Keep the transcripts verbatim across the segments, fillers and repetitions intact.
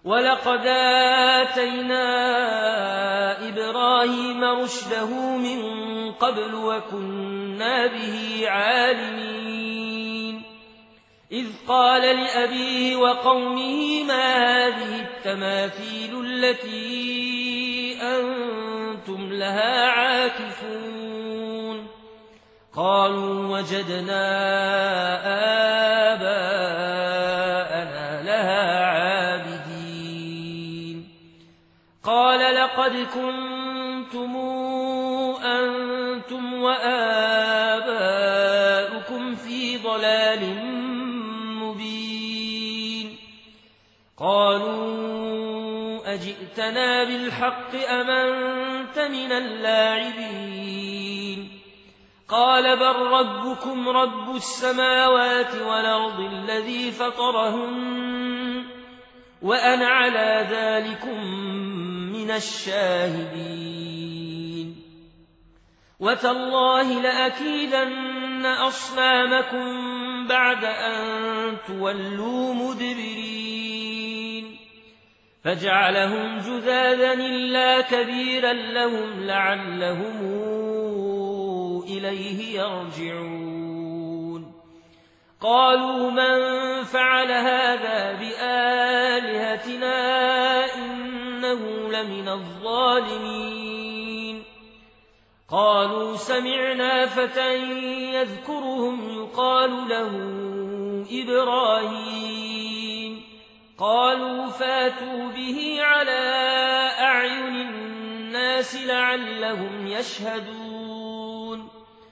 ولقد آتينا إبراهيم رشده من قبل وكنا به عالمين إذ قال لأبيه وقومه ما هذه التماثيل التي أنتم لها عاكفون قالوا وجدنا آباءنا لها عابدين قال لقد كنتم أنتم وآباؤكم في ضلال مبين قالوا أجئتنا بالحق أم أنت من اللاعبين قال بل ربكم رب السماوات والأرض الذي فطرهن وأنا على ذلكم من الشاهدين وتالله لأكيدن أصنامكم بعد أن تولوا مدبرين فجعلهم جذاذا إلا كبيرا لهم لعلهم إليه يرجعون قالوا من فعل هذا بآلهتنا إنه لمن الظالمين قالوا سمعنا فتى يذكرهم يقال له إبراهيم قالوا فاتوا به على أعين الناس لعلهم يشهدون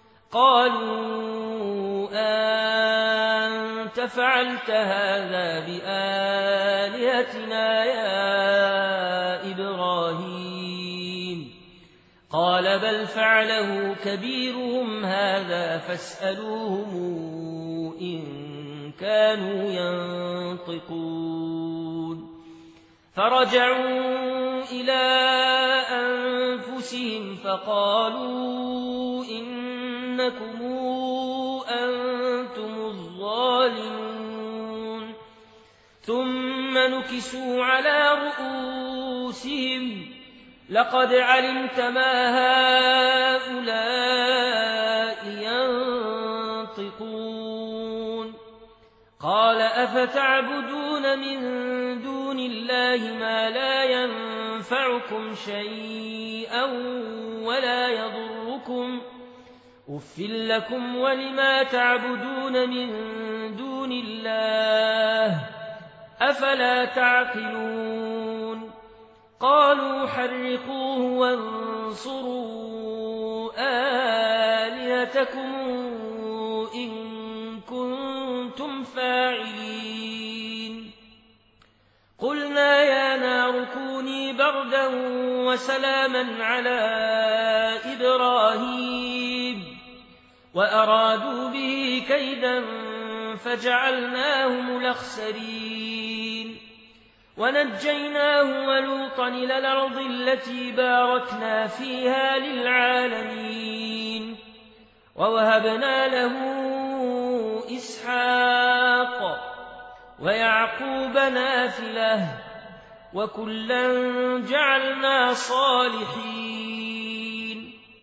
قالوا أنت فعلت هذا بآلهتنا يا إبراهيم قال بل فعله كبيرهم هذا فاسألوهم إن كانوا ينطقون فرجعوا إلى أنفسهم فقالوا إنكم أنتم الظالمون ثم نكسوا على رؤوسهم لقد علمت ما هؤلاء ينطقون قال أفتعبدون من دون الله ما لا ينفعكم شيئا ولا يضركم أف لكم ولما تعبدون من دون الله أفلا تعقلون قالوا حرقوه وانصروا آلهتكم إن كنتم فاعلين قلنا يا نار كوني بردا وسلاما على إبراهيم وأرادوا به كيدا فجعلناهم الأخسرين ونجيناه ولوطا إلى الأرض التي باركنا فيها للعالمين ووهبنا له إسحاق ويعقوب نافلة وكلا جعلنا صالحين